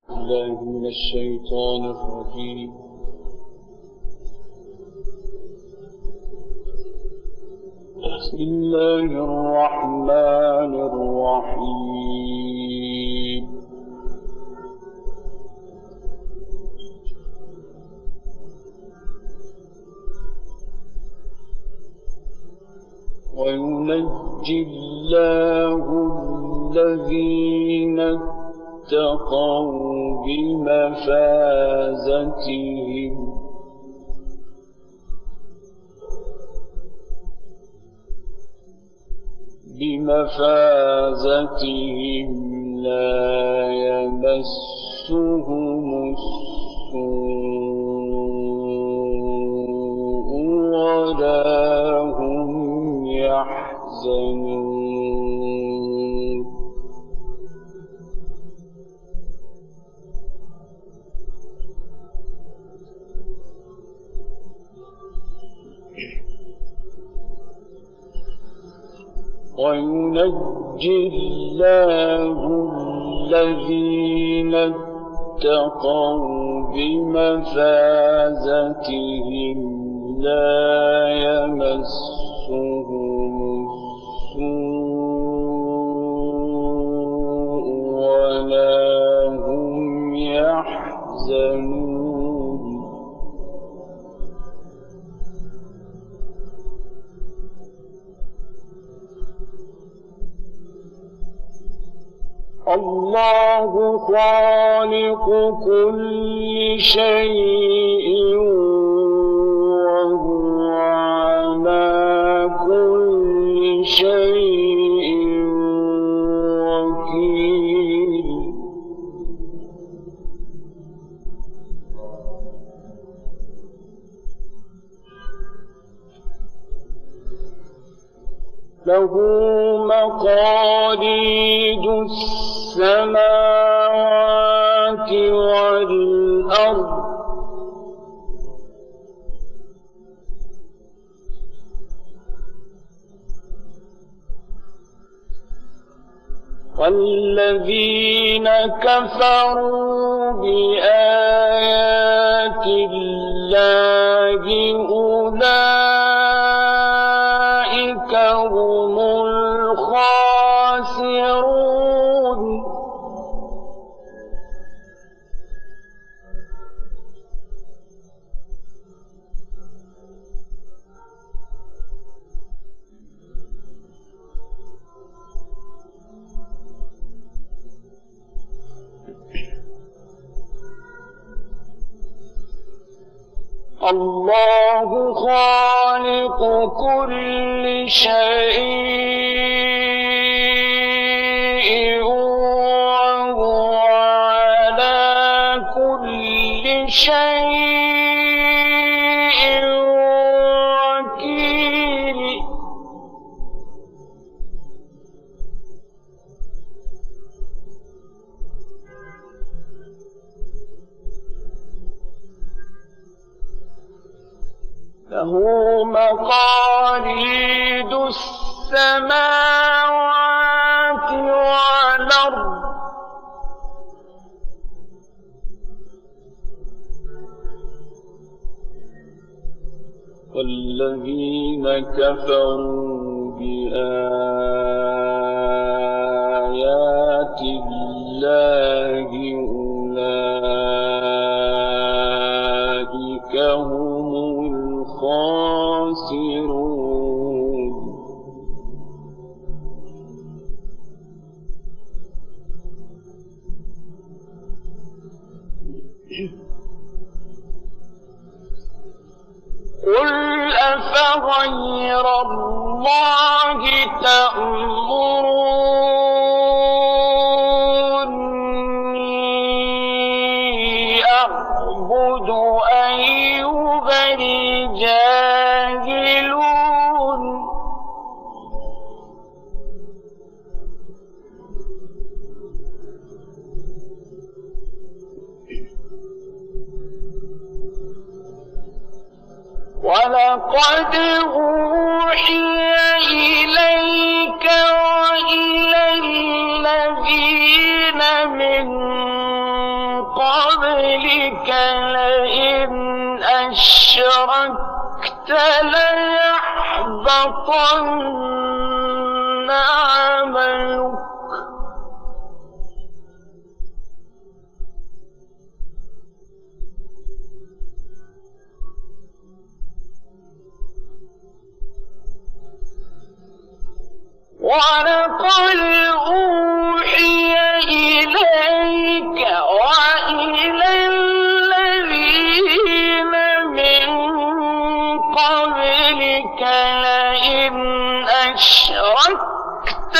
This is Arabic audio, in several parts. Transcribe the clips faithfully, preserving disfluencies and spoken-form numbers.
الله من الشيطان الرجيم. بسم الله الرحمن الرحيم. وينجي الله الذين اتقوا بمفازتهم بمفازتهم لا يمسهم السوء ولا هم يحزنون. وينجي الله الذين اتقوا بمفازتهم لا يمسهم السوء ولا هم يحزنون. الله خالق كل شيء وهو على كل شيء وكيل. له مقاليد السماوات والأرض والذين كفروا بآيات الله أولئك هم الخاسرون. الله خالق كل شيء وهو على كل شيء وكيل. له مقاليد السماوات والأرض والذين كفروا بآيات الله أولئك هم الخاسرون. قل أفغير الله تأمروني أعبد أيها الجاهلون. ولقد أوحي إليك وإلى الذين من قبلك لئن أشركت ليحبطن عملك ولقد أوحي إليك وإلى الذين من قبلك لئن أشركت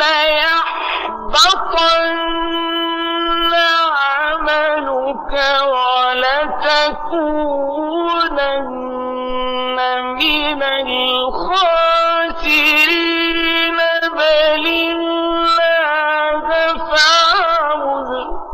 ليحبطن عملك ولتكونن من الخاسرين بل الله فاعبد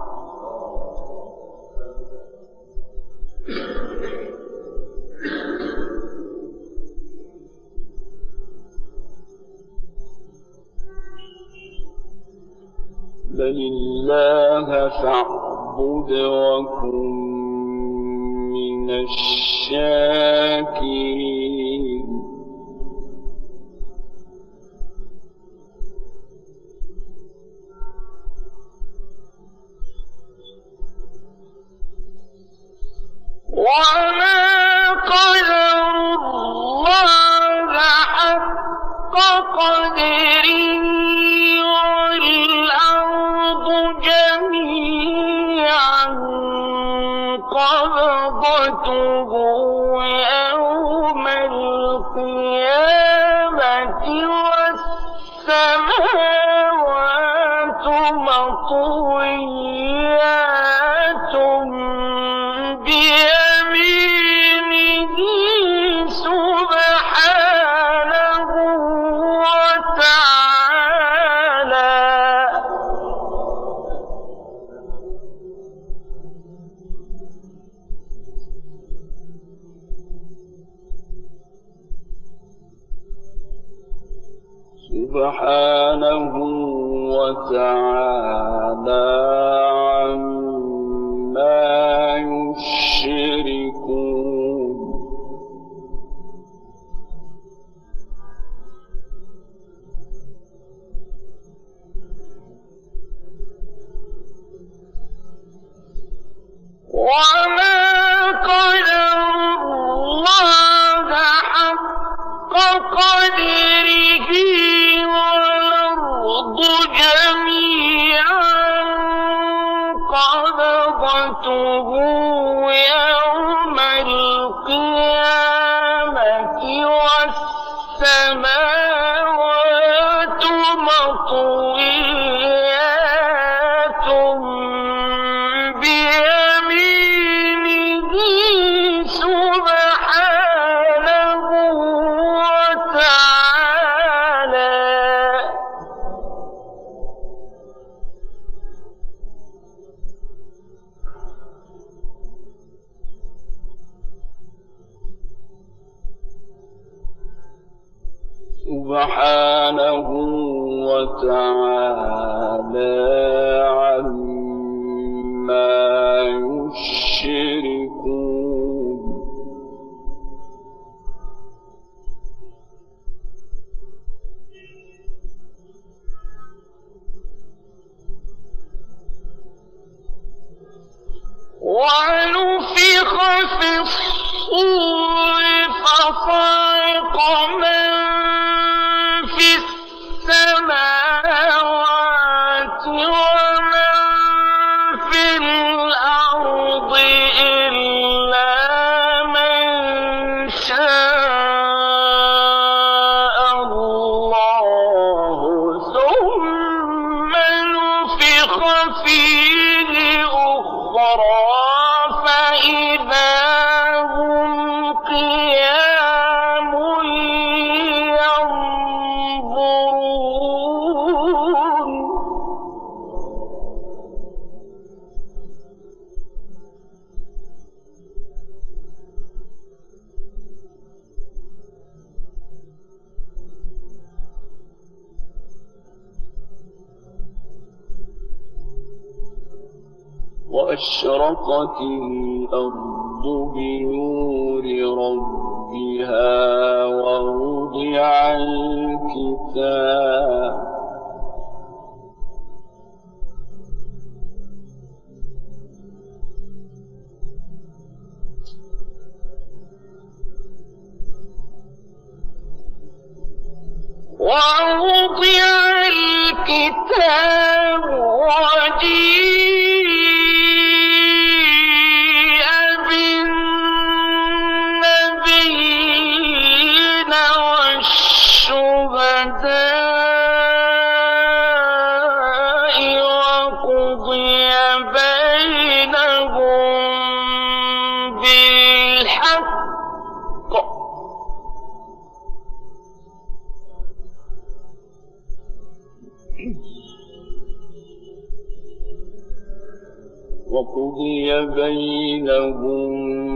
بل الله فاعبد وكن من الشاكرين وما قدر الله حق قدره والأرض جميعا قبضته يوم القيامة والسماوات مطويات بيمينه سبحانه وتعالى سبحانه وتعالى عما يشركون وما قدر الله حق قدره والأرض جميعا قبضته يوم القيامة والسماوات مطويات بيمينه سبحانه وتعالى سبحانه وتعالى عما يشركون ونفخ في الصور فصعق من في السماوات ومن في الأرض إلا من شاء الله ثم نفخ فيه أخرى فإذا هم قيام وأشرقت الأرض بنور ربها ووضع الكتاب ووضع الكتاب وجيء بالنبيين والشهداء وقضي بينهم بالحق وقضي بينهم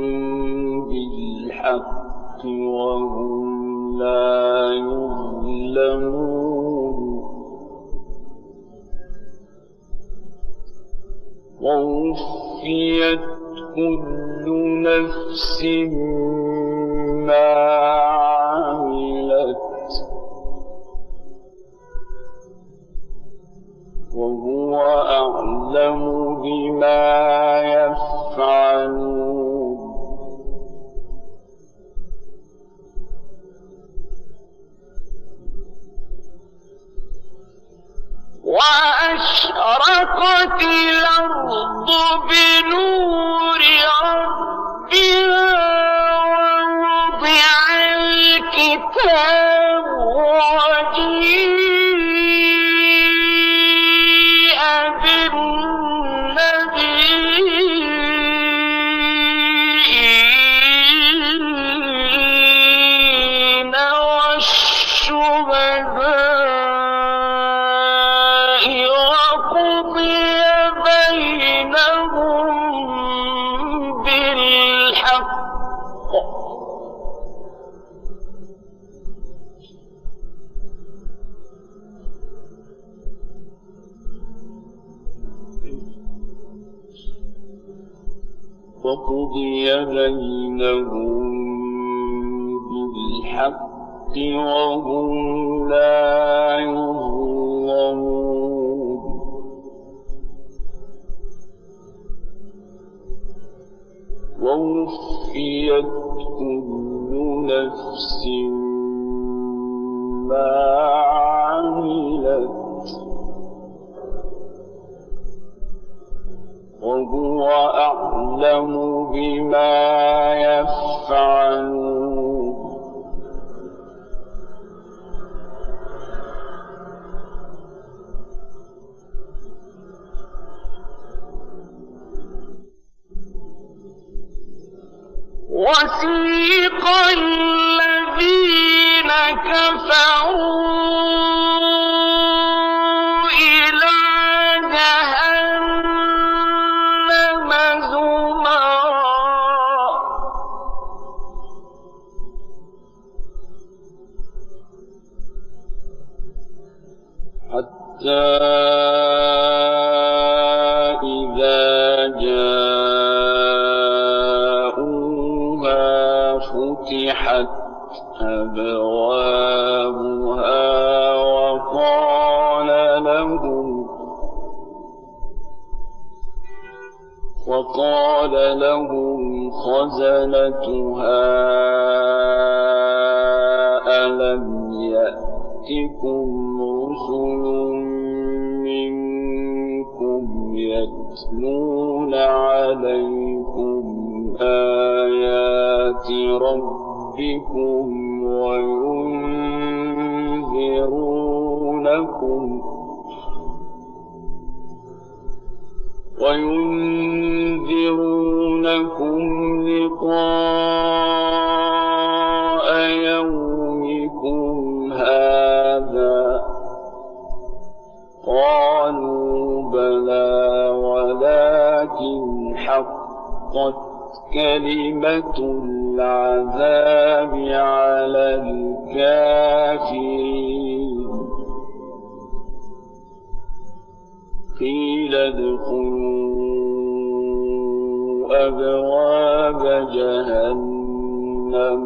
بالحق وهم لا يظلمون ووفيت كل نفس ما عملت وهو أعلم بما يفعلون وأشرقت الأرض بنور ربها ووضع الكتاب وجيء بالنبيين والشهداء وقضي بينهم بالحق وقضي بينهم بالحق وهم لا يظلمون ووفيت كل نفس ما عملت وهو أعلم بما يفعلون وسيق الذين كفروا إلى جهنم زمرا حتى إذا جاءوها فتحت أبوابها وقال لهم وقال لهم خزنتها ألم يأتكم رسل منكم يتلون عليكم آيات ربكم وينذرونكم وينذرونكم لقاء يومكم هذا قالوا بلى ولكن حقت كلمة العذاب على الكافرين قيل ادخلوا أبواب جهنم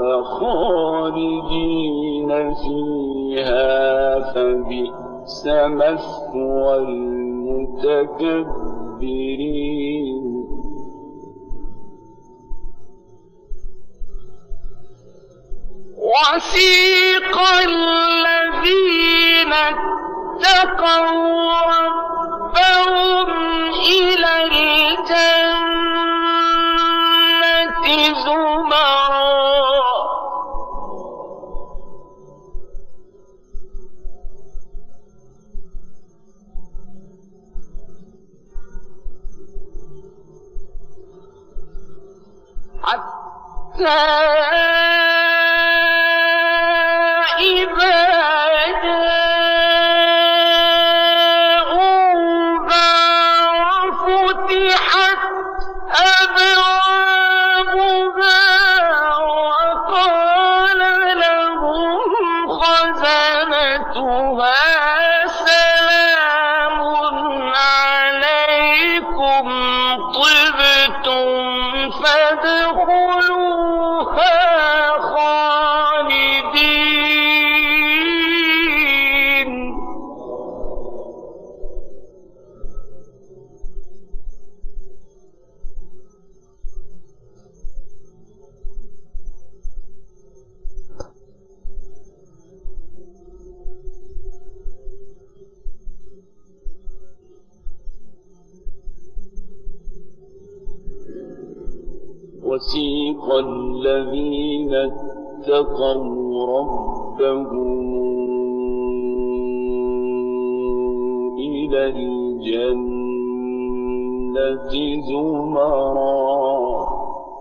خالدين فيها فبئس مثوى المتكبرين وسيق الذين اتقوا ربهم إلى الجنة زمرا حتى وسيق الذين اتقوا ربهم إلى الجنة زمرا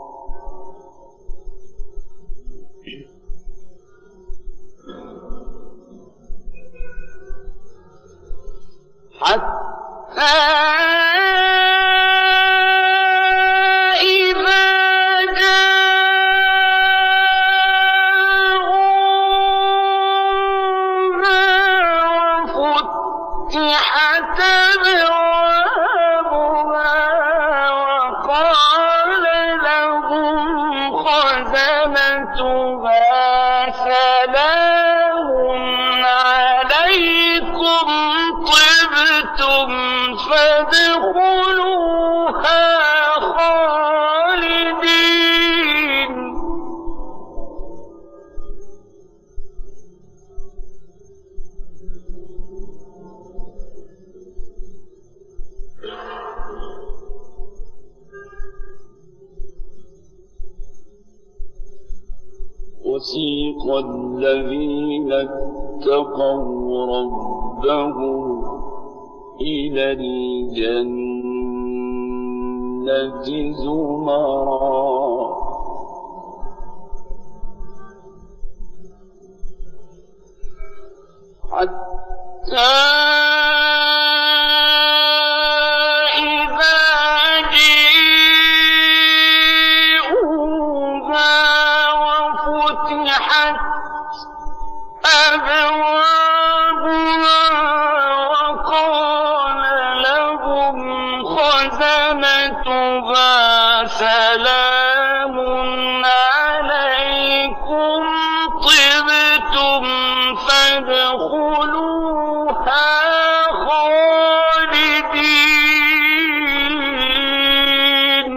حتى وسيق الذين اتقوا ربهم إلى الجنة زمرا حتى سلام عليكم طبتم فادخلوها خالدين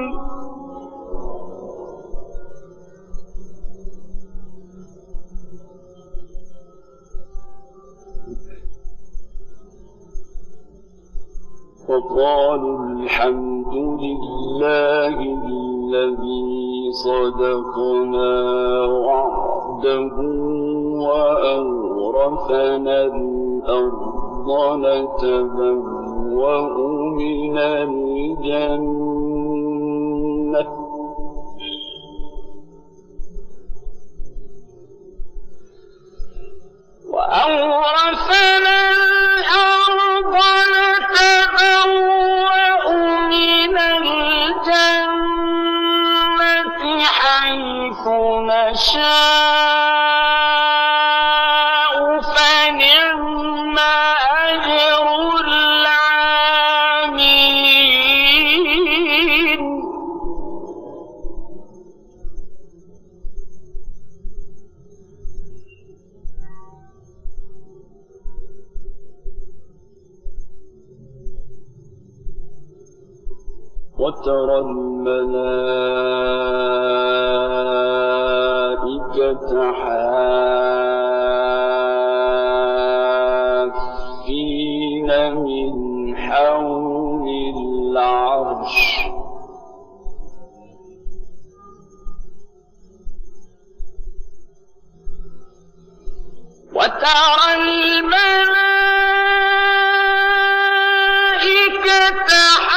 وقالوا الحمد لله الذي صدقنا وعده وأورثنا الأرض نتبوأ من الجنة وأورثنا الأرض نتبوأ من الجنة حيث نشاء فنعم أجر العاملين وترى الملائكة حافين من حول العرش وترى الملائكة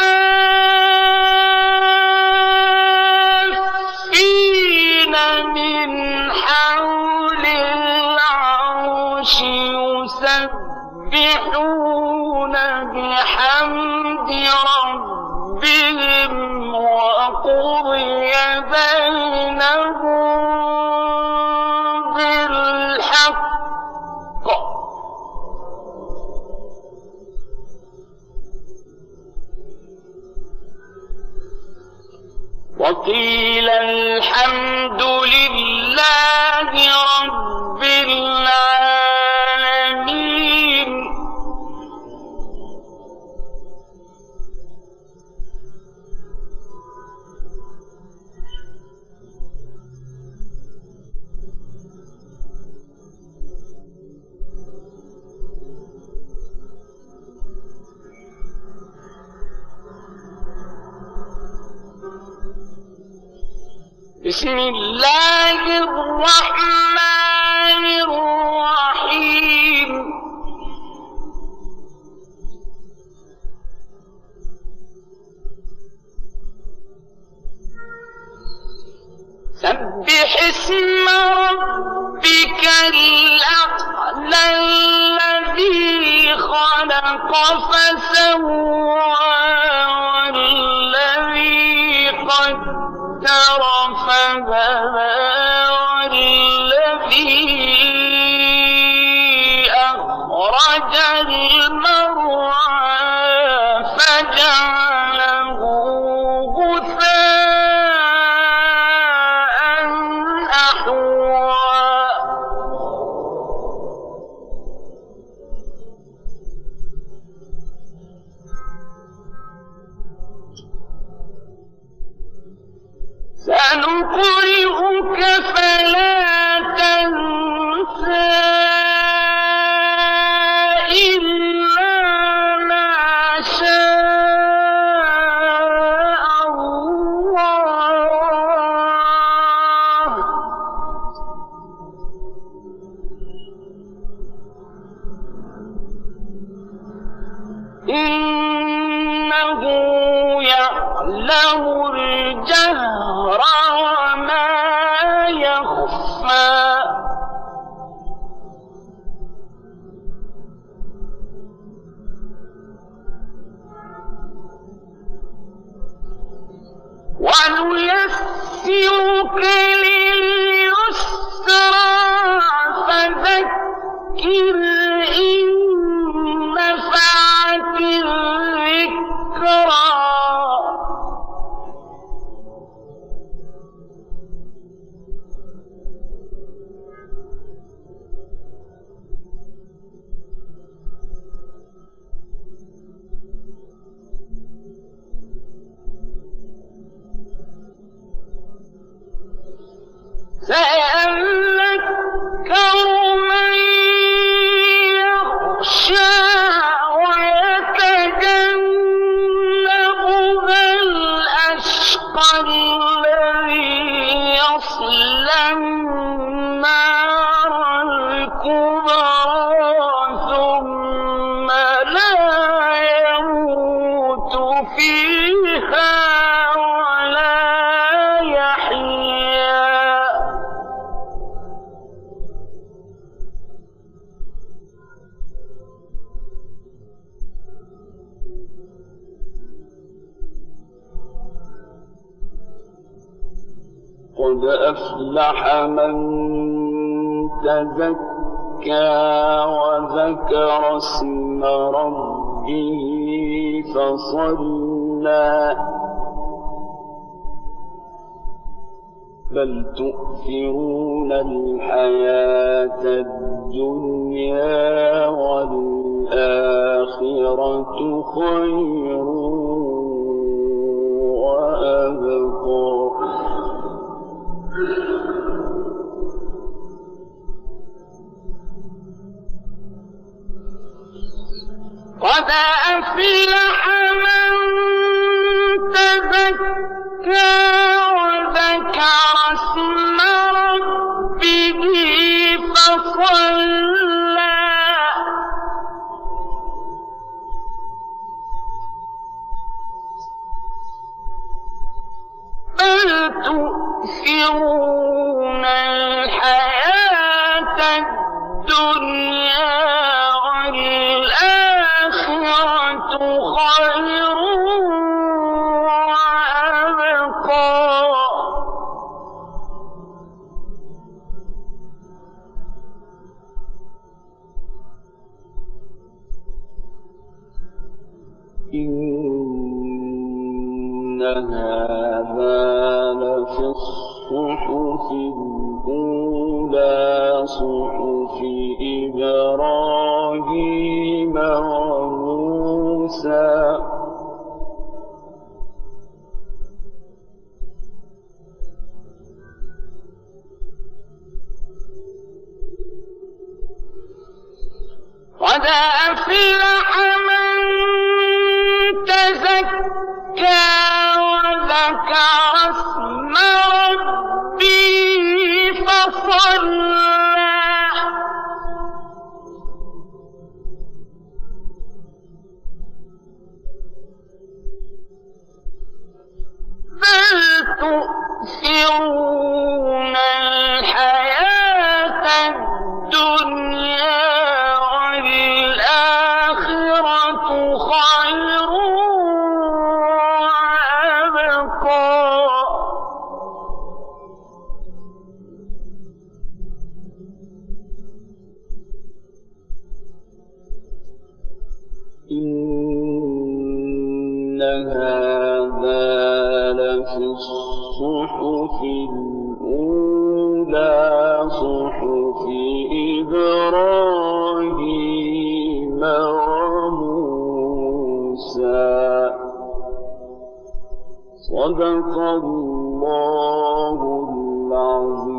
حافين من حول العرش يسبحون بحمد ربهم وقضي بينهم بالحق وقيل الحمد لله رب العالمين. بسم الله الرحمن الرحيم. سبح اسم ربك الأعلى الذي خلق فسوى والذي قدر فهدى والذي أخرج المرعى فجعله غثاء أحوى. سنقرئك فلا تنسى إلا ما شاء الله إنه يعلم الجهر وما يخفى. ونيسرك لليسرى فذكر إن نفعت الذكرى. سيذكر من يخشى ويتجنبها الأشقى الذي يصلى النار الكبرى ثم لا يموت فيها ولا يحيا. قد أفلح من تزكى وذكر اسم ربه فصلى بل تؤثرون الحياة الدنيا والآخرة خير أفلح من تزكى وذكر اسم ربه فصلى بل تؤثرون الحياة الدنيا والآخرة خير وأبقى إن هذا لفي الصحف الأولى صحف إبراهيم وموسى قد أفلح من تزكى وذكر اسم ربه فصلى بل تؤثرون الحياة الدنيا والآخرة خير وأبقى إن هذا لفي الصحف الأولى صحف إبراهيم وموسى صدق الله العظيم.